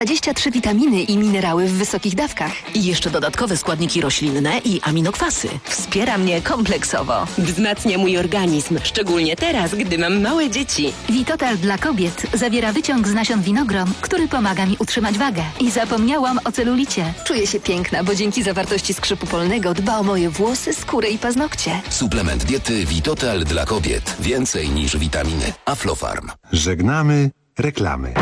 23 witaminy i minerały w wysokich dawkach. I jeszcze dodatkowe składniki roślinne i aminokwasy. Wspiera mnie kompleksowo. Wzmacnia mój organizm, szczególnie teraz, gdy mam małe dzieci. Vitotal dla kobiet zawiera wyciąg z nasion winogron, który pomaga mi utrzymać wagę. I zapomniałam o celulicie. Czuję się piękna, bo dzięki zawartości skrzypu polnego dba o moje włosy, skórę i paznokcie. Suplement diety Vitotal dla kobiet. Więcej niż witaminy. Aflofarm. Żegnamy reklamy.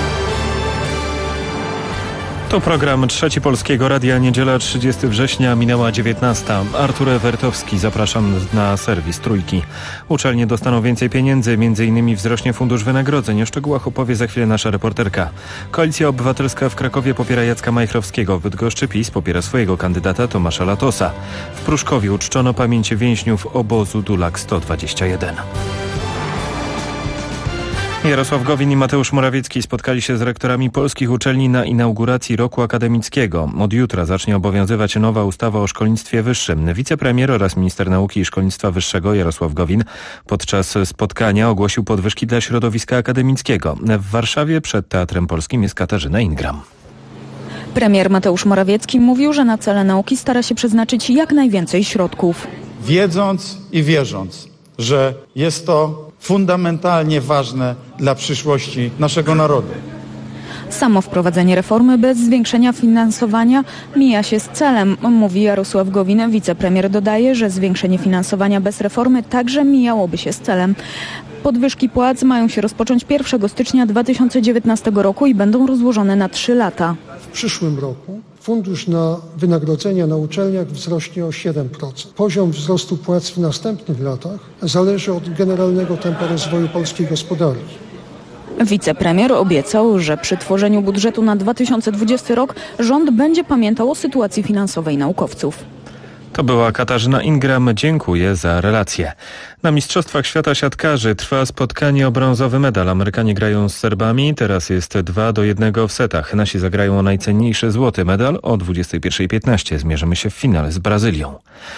To program Trzeci Polskiego Radia, niedziela 30 września, minęła 19. Artur Ewertowski, zapraszam na serwis Trójki. Uczelnie dostaną więcej pieniędzy, m.in. wzrośnie fundusz wynagrodzeń. O szczegółach opowie za chwilę nasza reporterka. Koalicja Obywatelska w Krakowie popiera Jacka Majchrowskiego. W Bydgoszczy PiS popiera swojego kandydata Tomasza Latosa. W Pruszkowie uczczono pamięć więźniów obozu Dulak 121. Jarosław Gowin i Mateusz Morawiecki spotkali się z rektorami polskich uczelni na inauguracji roku akademickiego. Od jutra zacznie obowiązywać nowa ustawa o szkolnictwie wyższym. Wicepremier oraz minister nauki i szkolnictwa wyższego Jarosław Gowin podczas spotkania ogłosił podwyżki dla środowiska akademickiego. W Warszawie przed Teatrem Polskim jest Katarzyna Ingram. Premier Mateusz Morawiecki mówił, że na cele nauki stara się przeznaczyć jak najwięcej środków. Wiedząc i wierząc, że jest to fundamentalnie ważne dla przyszłości naszego narodu. Samo wprowadzenie reformy bez zwiększenia finansowania mija się z celem, mówi Jarosław Gowin. Wicepremier dodaje, że zwiększenie finansowania bez reformy także mijałoby się z celem. Podwyżki płac mają się rozpocząć 1 stycznia 2019 roku i będą rozłożone na 3 lata. W przyszłym roku fundusz na wynagrodzenia na uczelniach wzrośnie o 7%. Poziom wzrostu płac w następnych latach zależy od generalnego tempa rozwoju polskiej gospodarki. Wicepremier obiecał, że przy tworzeniu budżetu na 2020 rok rząd będzie pamiętał o sytuacji finansowej naukowców. To była Katarzyna Ingram. Dziękuję za relację. Na Mistrzostwach Świata Siatkarzy trwa spotkanie o brązowy medal. Amerykanie grają z Serbami. Teraz jest 2-1 w setach. Nasi zagrają o najcenniejszy złoty medal. O 21:15 zmierzymy się w finale z Brazylią.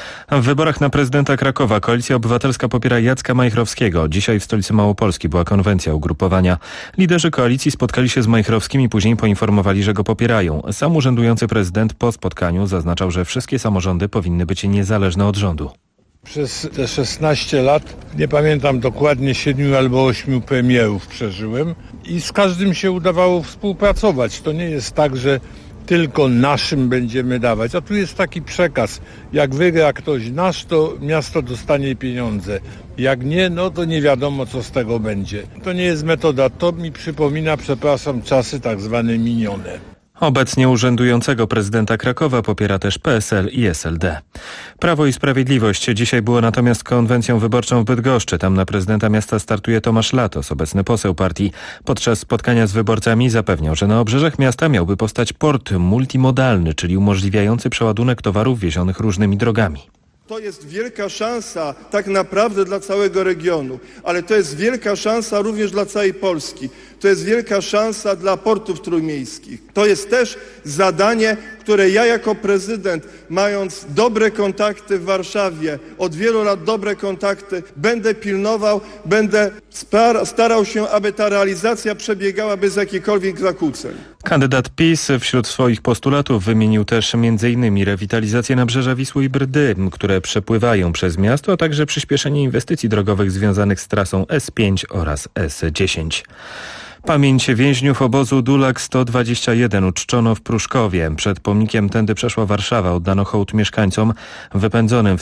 W wyborach na prezydenta Krakowa Koalicja Obywatelska popiera Jacka Majchrowskiego. Dzisiaj w stolicy Małopolski była konwencja ugrupowania. Liderzy koalicji spotkali się z Majchrowskim i później poinformowali, że go popierają. Sam urzędujący prezydent po spotkaniu zaznaczał, że wszystkie samorządy powinny być niezależne od rządu. Przez te 16 lat, nie pamiętam dokładnie, 7 albo 8 premierów przeżyłem i z każdym się udawało współpracować. To nie jest tak, że tylko naszym będziemy dawać, a tu jest taki przekaz. Jak wygra ktoś nasz, to miasto dostanie pieniądze. Jak nie, no to nie wiadomo, co z tego będzie. To nie jest metoda. To mi przypomina, przepraszam, czasy tak zwane minione. Obecnie urzędującego prezydenta Krakowa popiera też PSL i SLD. Prawo i Sprawiedliwość dzisiaj było natomiast konwencją wyborczą w Bydgoszczy. Tam na prezydenta miasta startuje Tomasz Latos, obecny poseł partii. Podczas spotkania z wyborcami zapewniał, że na obrzeżach miasta miałby powstać port multimodalny, czyli umożliwiający przeładunek towarów wiezionych różnymi drogami. To jest wielka szansa tak naprawdę dla całego regionu, ale to jest wielka szansa również dla całej Polski. To jest wielka szansa dla portów trójmiejskich. To jest też zadanie, które ja jako prezydent, mając dobre kontakty w Warszawie, od wielu lat dobre kontakty, będę pilnował, będę starał się, aby ta realizacja przebiegała bez jakichkolwiek zakłóceń. Kandydat PiS wśród swoich postulatów wymienił też m.in. rewitalizację nabrzeża Wisły i Brdy, które przepływają przez miasto, a także przyspieszenie inwestycji drogowych związanych z trasą S5 oraz S10. Pamięć więźniów obozu Dulak 121 uczczono w Pruszkowie. Przed pomnikiem Tędy przeszła Warszawa oddano hołd mieszkańcom wypędzonym w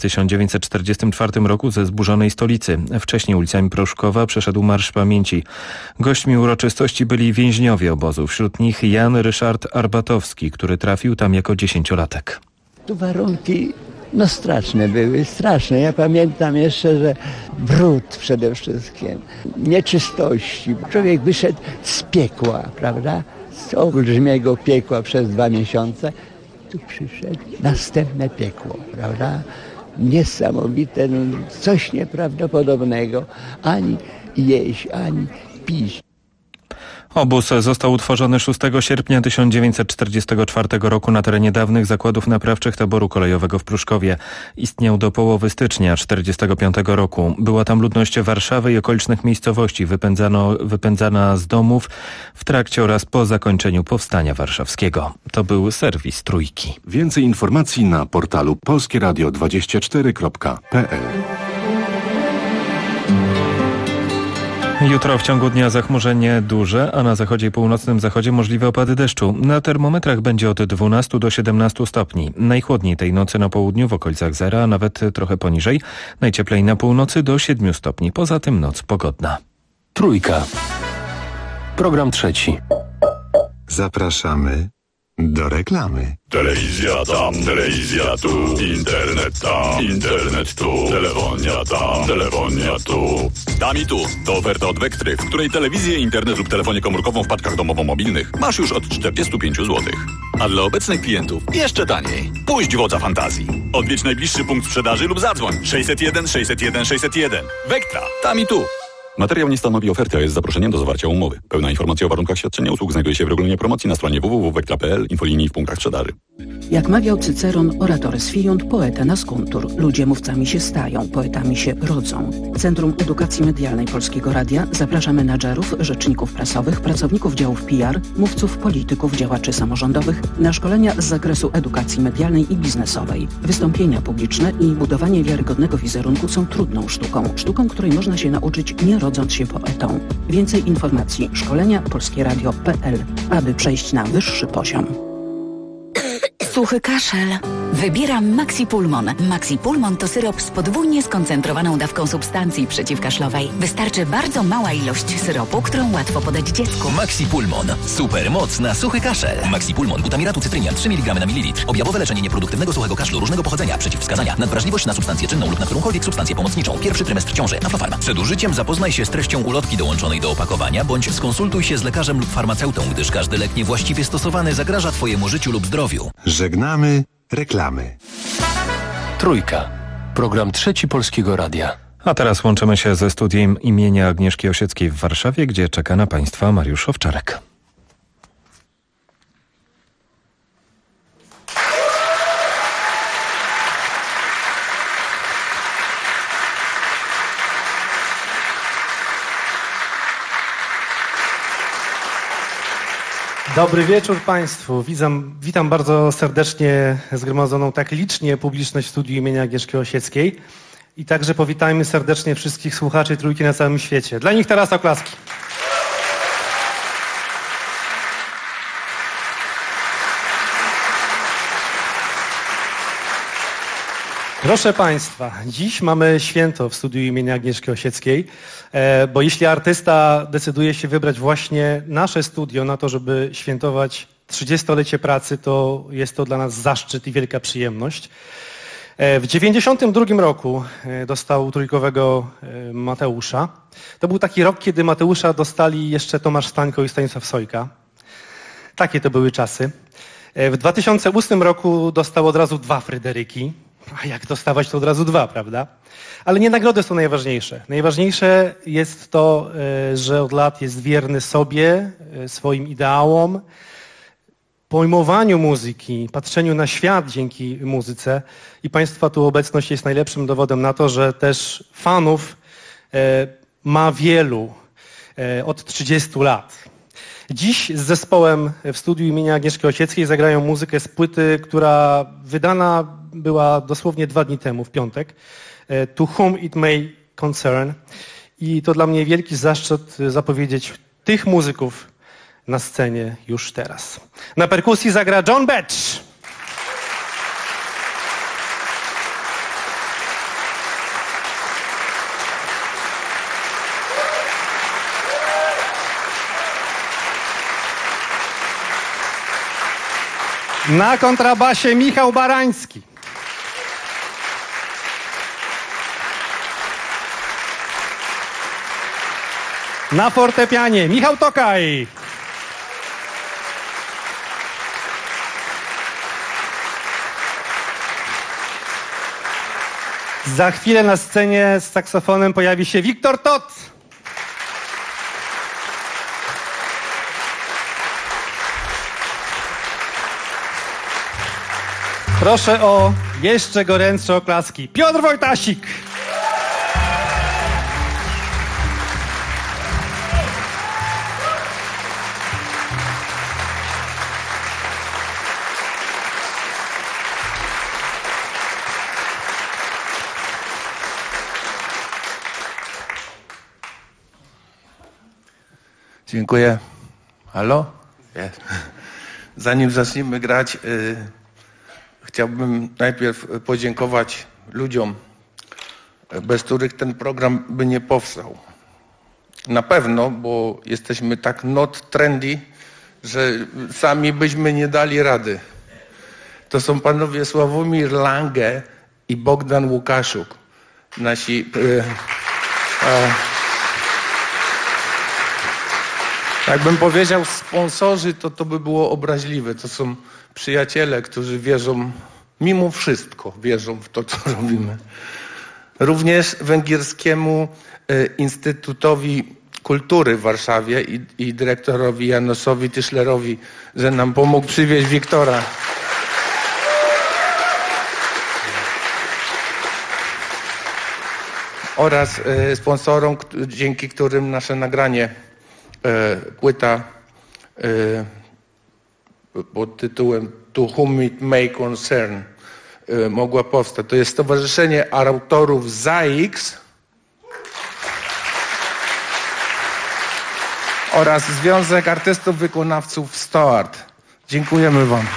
1944 roku ze zburzonej stolicy. Wcześniej ulicami Pruszkowa przeszedł Marsz Pamięci. Gośćmi uroczystości byli więźniowie obozu. Wśród nich Jan Ryszard Arbatowski, który trafił tam jako 10-latek. Tu warunki straszne były, straszne. Ja pamiętam jeszcze, że brud przede wszystkim, nieczystości. Człowiek wyszedł z piekła, prawda? Z olbrzymiego piekła przez 2 miesiące. Tu przyszedł następne piekło, prawda? Niesamowite, coś nieprawdopodobnego. Ani jeść, ani pić. Obóz został utworzony 6 sierpnia 1944 roku na terenie dawnych zakładów naprawczych taboru kolejowego w Pruszkowie. Istniał do połowy stycznia 1945 roku. Była tam ludność Warszawy i okolicznych miejscowości wypędzana z domów w trakcie oraz po zakończeniu Powstania Warszawskiego. To był serwis Trójki. Więcej informacji na portalu polskieradio24.pl. Jutro w ciągu dnia zachmurzenie duże, a na zachodzie i północnym zachodzie możliwe opady deszczu. Na termometrach będzie od 12 do 17 stopni. Najchłodniej tej nocy na południu w okolicach zera, a nawet trochę poniżej. Najcieplej na północy do 7 stopni. Poza tym noc pogodna. Trójka. Program trzeci. Zapraszamy do reklamy. Telewizja tam, telewizja tu, internet tam, internet tu, telefonia tam, telefonia tu. Tam i tu to oferta od Wektry, w której telewizję, internet lub telefonię komórkową w paczkach domowo-mobilnych masz już od 45 zł. A dla obecnych klientów jeszcze taniej. Puść wodza fantazji. Odwiedź najbliższy punkt sprzedaży lub zadzwoń 601 601 601. Wektra, tam i tu. Materiał nie stanowi oferty, a jest zaproszeniem do zawarcia umowy. Pełna informacja o warunkach świadczenia usług znajduje się w regulaminie promocji na stronie www.wektra.pl, infolinii w punktach sprzedaży. Jak mawiał Cyceron, oratory sfiunt, poeta nascuntur. Ludzie mówcami się stają, poetami się rodzą. Centrum Edukacji Medialnej Polskiego Radia zaprasza menadżerów, rzeczników prasowych, pracowników działów PR, mówców, polityków, działaczy samorządowych na szkolenia z zakresu edukacji medialnej i biznesowej. Wystąpienia publiczne i budowanie wiarygodnego wizerunku są trudną sztuką, której można się nauczyć nie rodząc się poetą. Więcej informacji szkolenia polskieradio.pl, aby przejść na wyższy poziom. Suchy kaszel. Wybieram Maxi Pulmon. Maxi Pulmon to syrop z podwójnie skoncentrowaną dawką substancji przeciwkaszlowej. Wystarczy bardzo mała ilość syropu, którą łatwo podać dziecku. Maxi Pulmon. Super moc na suchy kaszel. Maxi Pulmon. Butamiratu cytrynia 3 mg na mililitr. Objawowe leczenie nieproduktywnego suchego kaszlu różnego pochodzenia. Przeciwwskazania. Nadwrażliwość na substancję czynną lub na którąkolwiek substancję pomocniczą. Pierwszy trymestr ciąży. Aflofarma. Przed użyciem zapoznaj się z treścią ulotki dołączonej do opakowania, bądź skonsultuj się z lekarzem lub farmaceutą, gdyż każdy lek niewłaściwie stosowany zagraża Twojemu życiu lub zdrowiu. Żegnamy reklamy. Trójka. Program trzeci Polskiego Radia. A teraz łączymy się ze studiem imienia Agnieszki Osieckiej w Warszawie, gdzie czeka na Państwa Mariusz Owczarek. Dobry wieczór Państwu. Witam bardzo serdecznie zgromadzoną tak licznie publiczność w studiu imienia Agnieszki Osieckiej i także powitajmy serdecznie wszystkich słuchaczy Trójki na całym świecie. Dla nich teraz oklaski. Proszę Państwa, dziś mamy święto w studiu imienia Agnieszki Osieckiej, bo jeśli artysta decyduje się wybrać właśnie nasze studio na to, żeby świętować 30-lecie pracy, to jest to dla nas zaszczyt i wielka przyjemność. W 1992 roku dostał trójkowego Mateusza. To był taki rok, kiedy Mateusza dostali jeszcze Tomasz Stańko i Stanisław Sojka. Takie to były czasy. W 2008 roku dostał od razu 2 Fryderyki. A jak dostawać, to od razu 2, prawda? Ale nie nagrody są najważniejsze. Najważniejsze jest to, że od lat jest wierny sobie, swoim ideałom, pojmowaniu muzyki, patrzeniu na świat dzięki muzyce. I Państwa tu obecność jest najlepszym dowodem na to, że też fanów ma wielu od 30 lat. Dziś z zespołem w studiu imienia Agnieszki Osieckiej zagrają muzykę z płyty, która wydana była dosłownie 2 dni temu, w piątek. To Whom It May Concern. I to dla mnie wielki zaszczyt zapowiedzieć tych muzyków na scenie już teraz. Na perkusji zagra John Batch. Na kontrabasie Michał Barański. Na fortepianie Michał Tokaj. Za chwilę na scenie z saksofonem pojawi się Wiktor Tot. Proszę o jeszcze gorętsze oklaski. Piotr Wojtasik. Dziękuję. Halo? Jest. Zanim zaczniemy grać, chciałbym najpierw podziękować ludziom, bez których ten program by nie powstał. Na pewno, bo jesteśmy tak not trendy, że sami byśmy nie dali rady. To są panowie Sławomir Lange i Bogdan Łukaszuk. Nasi... Jakbym powiedział sponsorzy, to by było obraźliwe. To są przyjaciele, którzy wierzą, mimo wszystko wierzą w to, co robimy. Również Węgierskiemu Instytutowi Kultury w Warszawie i dyrektorowi Janosowi Tyszlerowi, że nam pomógł przywieźć Wiktora. Oraz sponsorom, dzięki którym nasze nagranie, płyta pod tytułem To Whom It May Concern mogła powstać. To jest Stowarzyszenie Autorów ZAIX oraz Związek Artystów Wykonawców STOART. Dziękujemy wam.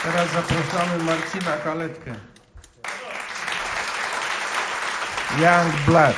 Teraz zapraszamy Marcina Kaletkę. Young Blood.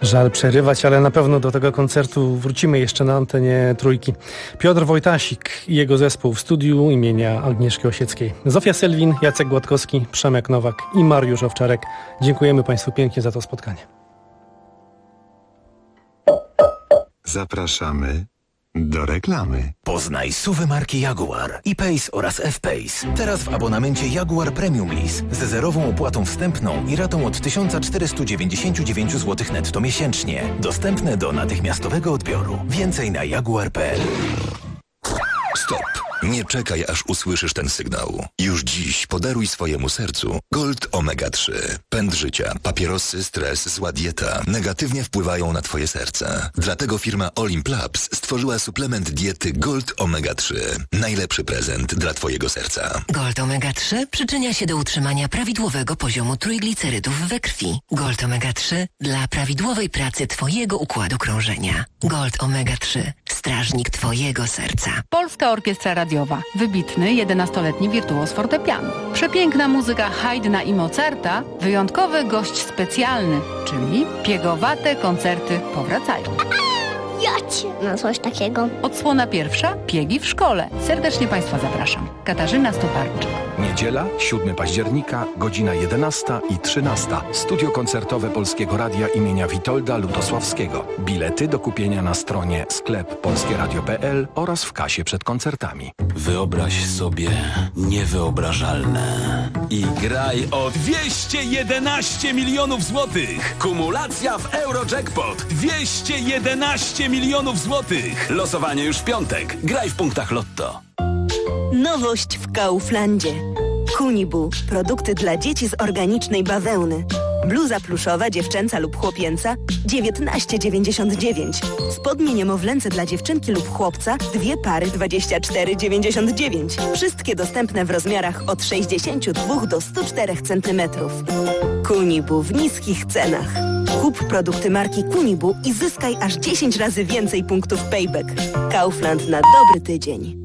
Żal przerywać, ale na pewno do tego koncertu wrócimy jeszcze na antenie Trójki. Piotr Wojtasik i jego zespół w studiu imienia Agnieszki Osieckiej. Zofia Selwin, Jacek Gładkowski, Przemek Nowak i Mariusz Owczarek. Dziękujemy Państwu pięknie za to spotkanie. Zapraszamy do reklamy. Poznaj SUV-y marki Jaguar, E-Pace oraz F-Pace. Teraz w abonamencie Jaguar Premium Lease ze zerową opłatą wstępną i ratą od 1499 zł netto miesięcznie. Dostępne do natychmiastowego odbioru. Więcej na jaguar.pl. Stop. Nie czekaj, aż usłyszysz ten sygnał. Już dziś podaruj swojemu sercu Gold Omega 3. Pęd życia, papierosy, stres, zła dieta negatywnie wpływają na twoje serce. Dlatego firma Olimp Labs stworzyła suplement diety Gold Omega 3. Najlepszy prezent dla twojego serca. Gold Omega 3 przyczynia się do utrzymania prawidłowego poziomu trójglicerydów we krwi. Gold Omega 3 dla prawidłowej pracy twojego układu krążenia. Gold Omega 3. Strażnik twojego serca. Polska Orkiestra Radiowa. Wybitny 11-letni wirtuoz fortepianu. Przepiękna muzyka Haydna i Mozarta. Wyjątkowy gość specjalny, czyli piegowate koncerty powracają. Jacie! No coś takiego. Odsłona pierwsza. Piegi w szkole. Serdecznie Państwa zapraszam. Katarzyna Stoparczyk. Niedziela, 7 października, godzina 11 i 13. Studio koncertowe Polskiego Radia imienia Witolda Lutosławskiego. Bilety do kupienia na stronie sklep polskieradio.pl oraz w kasie przed koncertami. Wyobraź sobie niewyobrażalne i graj o 211 milionów złotych. Kumulacja w Eurojackpot. 211 milionów złotych. Losowanie już w piątek. Graj w punktach Lotto. Nowość w Kauflandzie. Kunibu. Produkty dla dzieci z organicznej bawełny. Bluza pluszowa, dziewczęca lub chłopięca 19,99. Spodnie niemowlęce dla dziewczynki lub chłopca 2 pary 24,99. Wszystkie dostępne w rozmiarach od 62 do 104 cm. Kunibu w niskich cenach. Kup produkty marki Kunibu i zyskaj aż 10 razy więcej punktów payback. Kaufland na dobry tydzień.